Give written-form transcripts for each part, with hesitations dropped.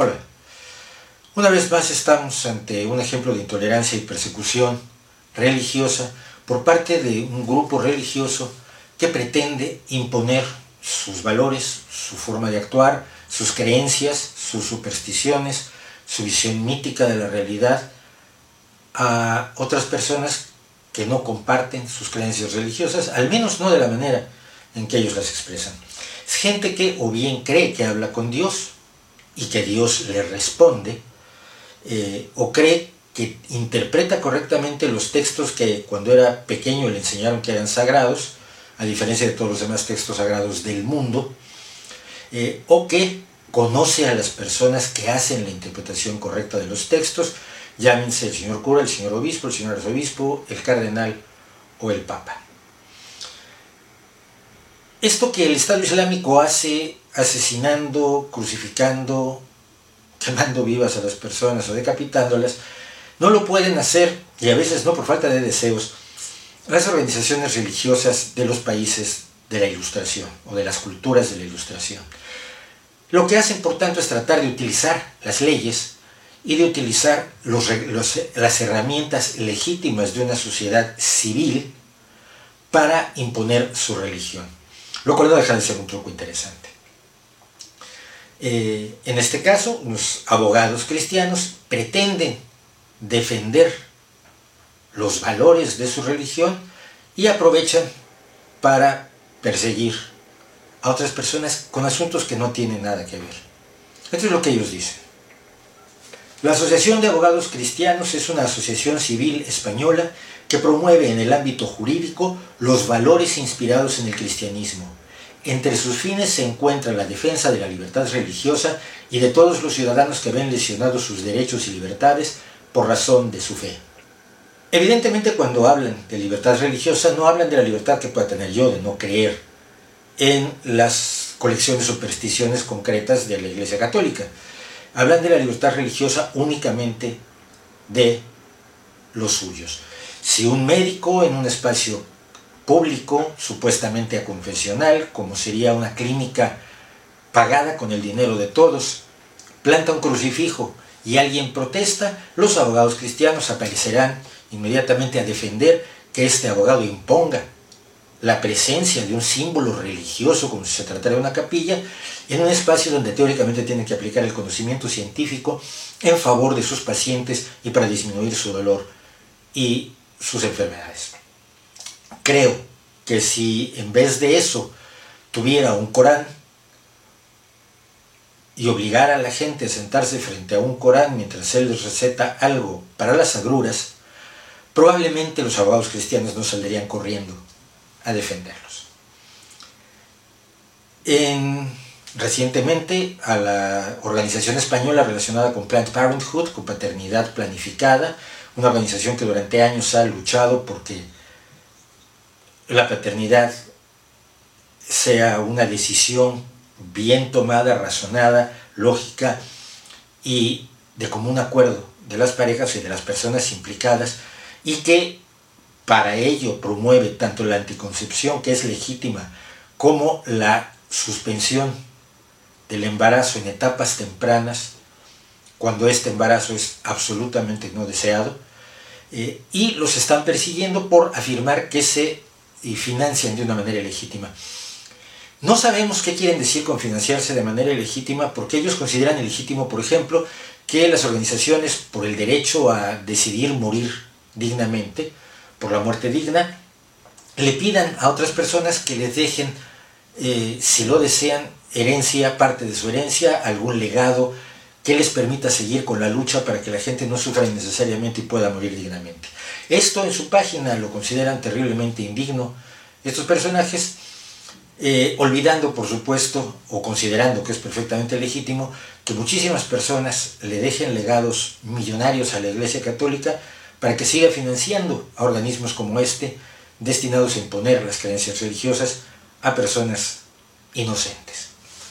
Hola. Una vez más estamos ante un ejemplo de intolerancia y persecución religiosa por parte de un grupo religioso que pretende imponer sus valores, su forma de actuar, sus creencias, sus supersticiones, su visión mítica de la realidad a otras personas que no comparten sus creencias religiosas, al menos no de la manera en que ellos las expresan. Es gente que o bien cree que habla con Dios y que Dios le responde, o cree que interpreta correctamente los textos que cuando era pequeño le enseñaron que eran sagrados, a diferencia de todos los demás textos sagrados del mundo, o que conoce a las personas que hacen la interpretación correcta de los textos, llámense el señor cura, el señor obispo, el señor arzobispo, el cardenal o el papa. Esto que el Estado Islámico hace asesinando, crucificando, quemando vivas a las personas o decapitándolas, no lo pueden hacer, y a veces no por falta de deseos, las organizaciones religiosas de los países de la Ilustración o de las culturas de la Ilustración. Lo que hacen, por tanto, es tratar de utilizar las leyes y de utilizar las herramientas legítimas de una sociedad civil para imponer su religión, lo cual no deja de ser un truco interesante. En este caso, los abogados cristianos pretenden defender los valores de su religión y aprovechan para perseguir a otras personas con asuntos que no tienen nada que ver. Esto es lo que ellos dicen. La Asociación de Abogados Cristianos es una asociación civil española que promueve en el ámbito jurídico los valores inspirados en el cristianismo. Entre sus fines se encuentra la defensa de la libertad religiosa y de todos los ciudadanos que ven lesionados sus derechos y libertades por razón de su fe. Evidentemente, cuando hablan de libertad religiosa, no hablan de la libertad que pueda tener yo de no creer en las colecciones de supersticiones concretas de la Iglesia Católica. Hablan de la libertad religiosa únicamente de los suyos. Si un médico en un espacio público, supuestamente aconfesional, como sería una clínica pagada con el dinero de todos, planta un crucifijo y alguien protesta, los abogados cristianos aparecerán inmediatamente a defender que este abogado imponga la presencia de un símbolo religioso, como si se tratara de una capilla, en un espacio donde teóricamente tienen que aplicar el conocimiento científico en favor de sus pacientes y para disminuir su dolor y sus enfermedades. Creo que si en vez de eso tuviera un Corán y obligara a la gente a sentarse frente a un Corán mientras él les receta algo para las agruras, probablemente los abogados cristianos no saldrían corriendo a defenderlos. Recientemente, a la organización española relacionada con Planned Parenthood, con paternidad planificada, una organización que durante años ha luchado porque la paternidad sea una decisión bien tomada, razonada, lógica y de común acuerdo de las parejas y de las personas implicadas, y que para ello promueve tanto la anticoncepción, que es legítima, como la suspensión del embarazo en etapas tempranas, cuando este embarazo es absolutamente no deseado, y los están persiguiendo por afirmar que se financian de una manera ilegítima. No sabemos qué quieren decir con financiarse de manera ilegítima, porque ellos consideran ilegítimo, por ejemplo, que las organizaciones por el derecho a decidir morir dignamente, por la muerte digna, le pidan a otras personas que les dejen, si lo desean, herencia, parte de su herencia, algún legado que les permita seguir con la lucha para que la gente no sufra innecesariamente y pueda morir dignamente. Esto en su página lo consideran terriblemente indigno estos personajes, olvidando, por supuesto, o considerando que es perfectamente legítimo que muchísimas personas le dejen legados millonarios a la Iglesia Católica para que siga financiando a organismos como este, destinados a imponer las creencias religiosas a personas inocentes.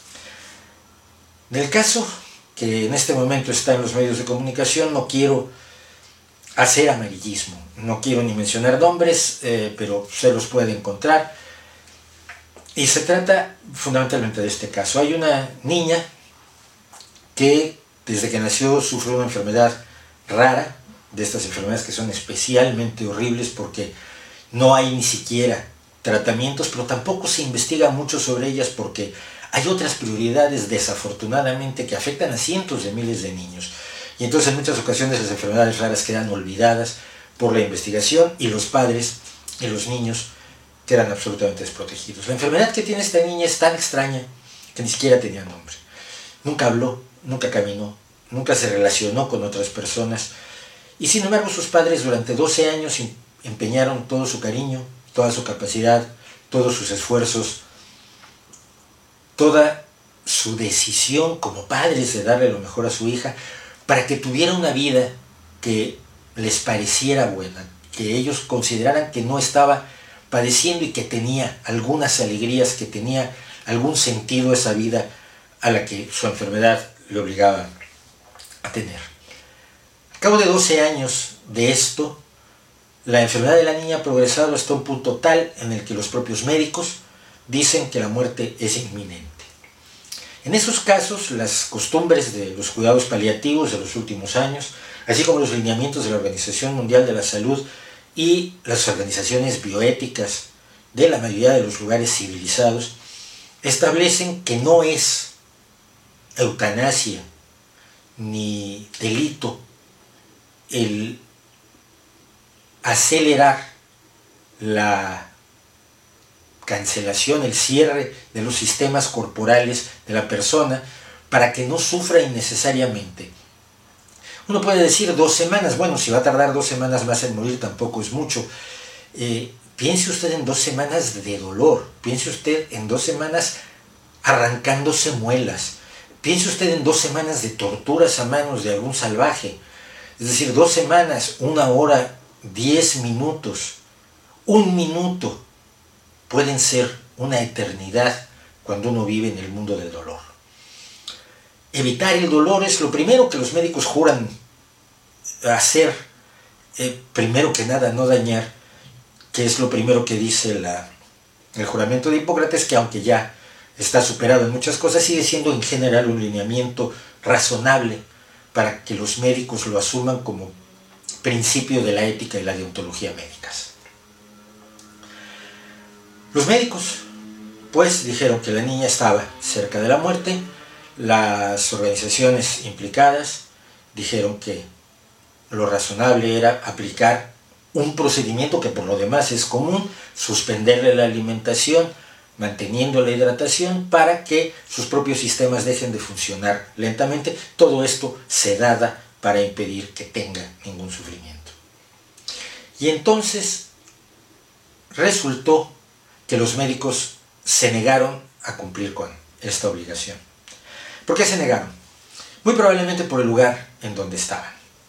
Del caso que en este momento está en los medios de comunicación, no quiero hacer amarillismo, no quiero ni mencionar nombres, pero se los puede encontrar, y se trata fundamentalmente de este caso. Hay una niña que Desde que nació sufre una enfermedad rara, de estas enfermedades que son especialmente horribles porque no hay ni siquiera tratamientos, pero tampoco se investiga mucho sobre ellas porque hay otras prioridades, desafortunadamente, que afectan a cientos de miles de niños. Y entonces en muchas ocasiones las enfermedades raras quedan olvidadas por la investigación y los padres y los niños quedan absolutamente desprotegidos. La enfermedad que tiene esta niña es tan extraña que ni siquiera tenía nombre. Nunca habló, nunca caminó, nunca se relacionó con otras personas. Y sin embargo sus padres durante 12 años empeñaron todo su cariño, toda su capacidad, todos sus esfuerzos, toda su decisión como padres de darle lo mejor a su hija para que tuviera una vida que les pareciera buena, que ellos consideraran que no estaba padeciendo y que tenía algunas alegrías, que tenía algún sentido esa vida a la que su enfermedad le obligaba a tener. Al cabo de 12 años de esto, la enfermedad de la niña ha progresado hasta un punto tal en el que los propios médicos dicen que la muerte es inminente. En esos casos, las costumbres de los cuidados paliativos de los últimos años, así como los lineamientos de la Organización Mundial de la Salud y las organizaciones bioéticas de la mayoría de los lugares civilizados, establecen que no es eutanasia ni delito el acelerar la cancelación, el cierre de los sistemas corporales de la persona para que no sufra innecesariamente. Uno puede decir 2 semanas, bueno, si va a tardar 2 semanas más en morir tampoco es mucho. Piense usted en 2 semanas de dolor, piense usted en 2 semanas arrancándose muelas, piense usted en 2 semanas de torturas a manos de algún salvaje, es decir, 2 semanas, 1 hora, 10 minutos, 1 minuto, pueden ser una eternidad cuando uno vive en el mundo del dolor. Evitar el dolor es lo primero que los médicos juran hacer, primero que nada no dañar, que es lo primero que dice el juramento de Hipócrates, que aunque ya está superado en muchas cosas, sigue siendo en general un lineamiento razonable para que los médicos lo asuman como principio de la ética y la deontología médicas. Los médicos, pues, dijeron que la niña estaba cerca de la muerte. Las organizaciones implicadas dijeron que lo razonable era aplicar un procedimiento que por lo demás es común, suspenderle la alimentación, manteniendo la hidratación para que sus propios sistemas dejen de funcionar lentamente. Todo esto sedada para impedir que tenga ningún sufrimiento. Y entonces resultó que los médicos se negaron a cumplir con esta obligación. ¿Por qué se negaron? Muy probablemente por el lugar en donde estaban.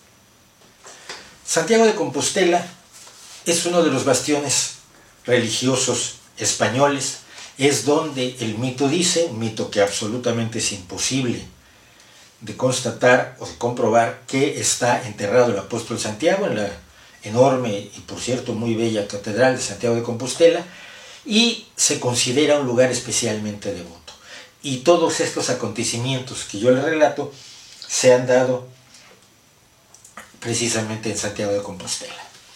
Santiago de Compostela es uno de los bastiones religiosos españoles, es donde el mito dice, un mito que absolutamente es imposible de constatar o de comprobar, que está enterrado el apóstol Santiago en la enorme y por cierto muy bella catedral de Santiago de Compostela, y se considera un lugar especialmente devoto. Y todos estos acontecimientos que yo les relato se han dado precisamente en Santiago de Compostela.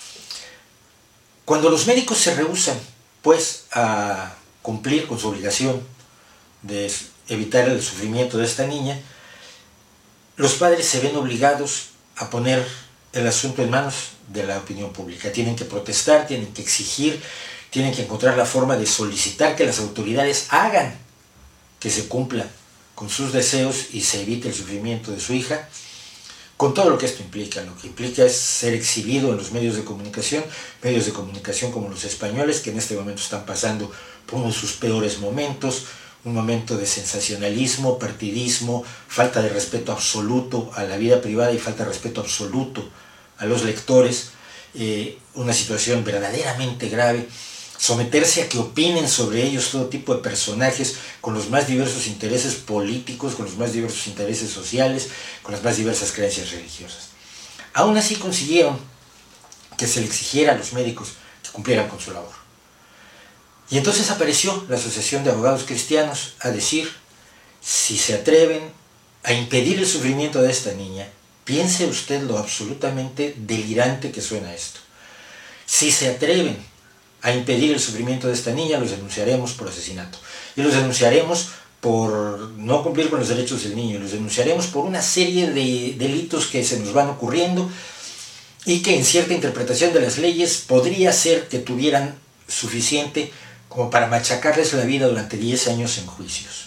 Cuando los médicos se rehúsan, pues, a cumplir con su obligación de evitar el sufrimiento de esta niña, los padres se ven obligados a poner el asunto en manos de la opinión pública. Tienen que protestar, tienen que exigir, tienen que encontrar la forma de solicitar que las autoridades hagan que se cumpla con sus deseos y se evite el sufrimiento de su hija, con todo lo que esto implica. Lo que implica es ser exhibido en los medios de comunicación como los españoles, que en este momento están pasando por uno de sus peores momentos, un momento de sensacionalismo, partidismo, falta de respeto absoluto a la vida privada y falta de respeto absoluto a los lectores, una situación verdaderamente grave. Someterse a que opinen sobre ellos todo tipo de personajes con los más diversos intereses políticos, con los más diversos intereses sociales, con las más diversas creencias religiosas. Aún así consiguieron que se le exigiera a los médicos que cumplieran con su labor. Y entonces apareció la Asociación de Abogados Cristianos a decir, si se atreven a impedir el sufrimiento de esta niña, piense usted lo absolutamente delirante que suena esto. Si se atreven a impedir el sufrimiento de esta niña, los denunciaremos por asesinato. Y los denunciaremos por no cumplir con los derechos del niño. Y los denunciaremos por una serie de delitos que se nos van ocurriendo y que en cierta interpretación de las leyes podría ser que tuvieran suficiente como para machacarles la vida durante 10 años en juicios.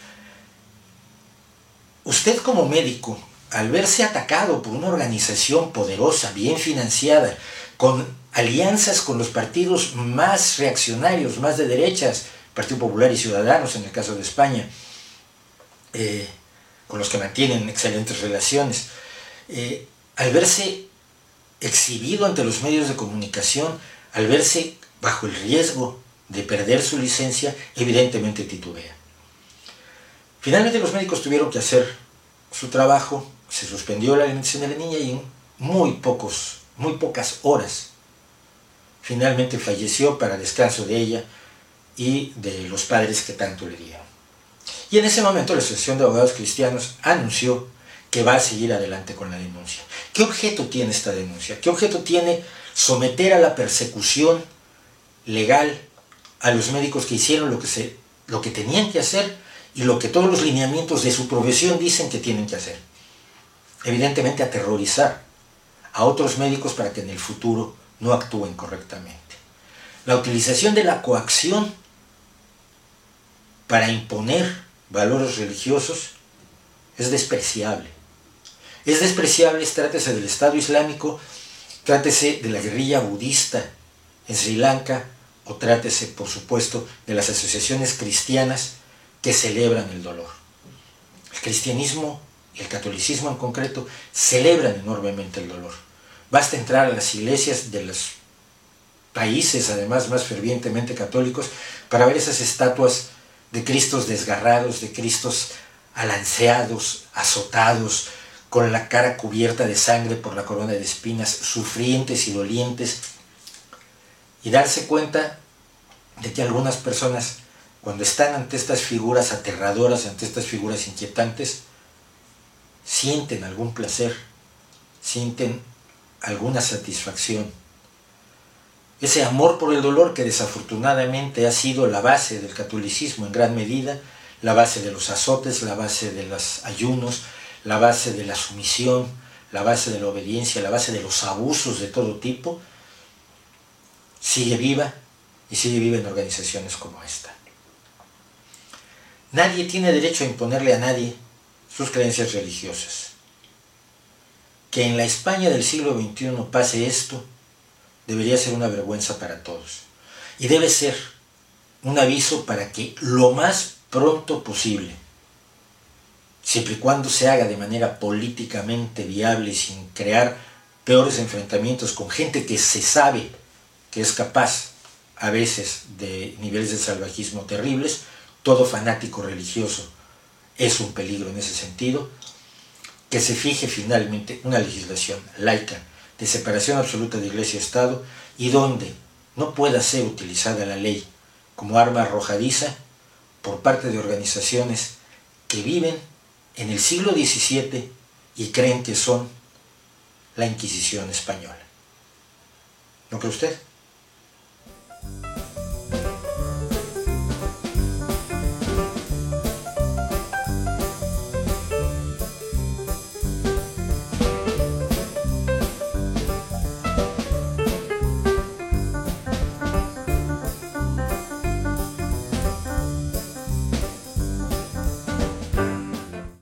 Usted como médico, al verse atacado por una organización poderosa, bien financiada, con alianzas con los partidos más reaccionarios, más de derechas, Partido Popular y Ciudadanos en el caso de España, con los que mantienen excelentes relaciones, al verse exhibido ante los medios de comunicación, al verse bajo el riesgo de perder su licencia, evidentemente titubea. Finalmente los médicos tuvieron que hacer su trabajo, se suspendió la alimentación de la niña y en muy pocas horas finalmente falleció para descanso de ella y de los padres que tanto le dieron. Y en ese momento la Asociación de Abogados Cristianos anunció que va a seguir adelante con la denuncia. ¿Qué objeto tiene esta denuncia? ¿Qué objeto tiene someter a la persecución legal a los médicos que hicieron lo que tenían que hacer y lo que todos los lineamientos de su profesión dicen que tienen que hacer? Evidentemente aterrorizar a otros médicos para que en el futuro no actúen correctamente. La utilización de la coacción para imponer valores religiosos es despreciable. Es despreciable, trátese del Estado Islámico, trátese de la guerrilla budista en Sri Lanka o trátese, por supuesto, de las asociaciones cristianas que celebran el dolor. El cristianismo y el catolicismo en concreto celebran enormemente el dolor. Basta entrar a las iglesias de los países, además, más fervientemente católicos, para ver esas estatuas de Cristos desgarrados, de Cristos alanceados, azotados, con la cara cubierta de sangre por la corona de espinas, sufrientes y dolientes, y darse cuenta de que algunas personas, cuando están ante estas figuras aterradoras, ante estas figuras inquietantes, sienten algún placer, sienten alguna satisfacción. Ese amor por el dolor que desafortunadamente ha sido la base del catolicismo en gran medida, la base de los azotes, la base de los ayunos, la base de la sumisión, la base de la obediencia, la base de los abusos de todo tipo, sigue viva y sigue viva en organizaciones como esta. Nadie tiene derecho a imponerle a nadie sus creencias religiosas. Que en la España del siglo XXI pase esto debería ser una vergüenza para todos. Y debe ser un aviso para que lo más pronto posible, siempre y cuando se haga de manera políticamente viable y sin crear peores enfrentamientos con gente que se sabe que es capaz a veces de niveles de salvajismo terribles, todo fanático religioso es un peligro en ese sentido, que se fije finalmente una legislación laica de separación absoluta de Iglesia y Estado y donde no pueda ser utilizada la ley como arma arrojadiza por parte de organizaciones que viven en el siglo XVII y creen que son la Inquisición española. ¿No cree usted?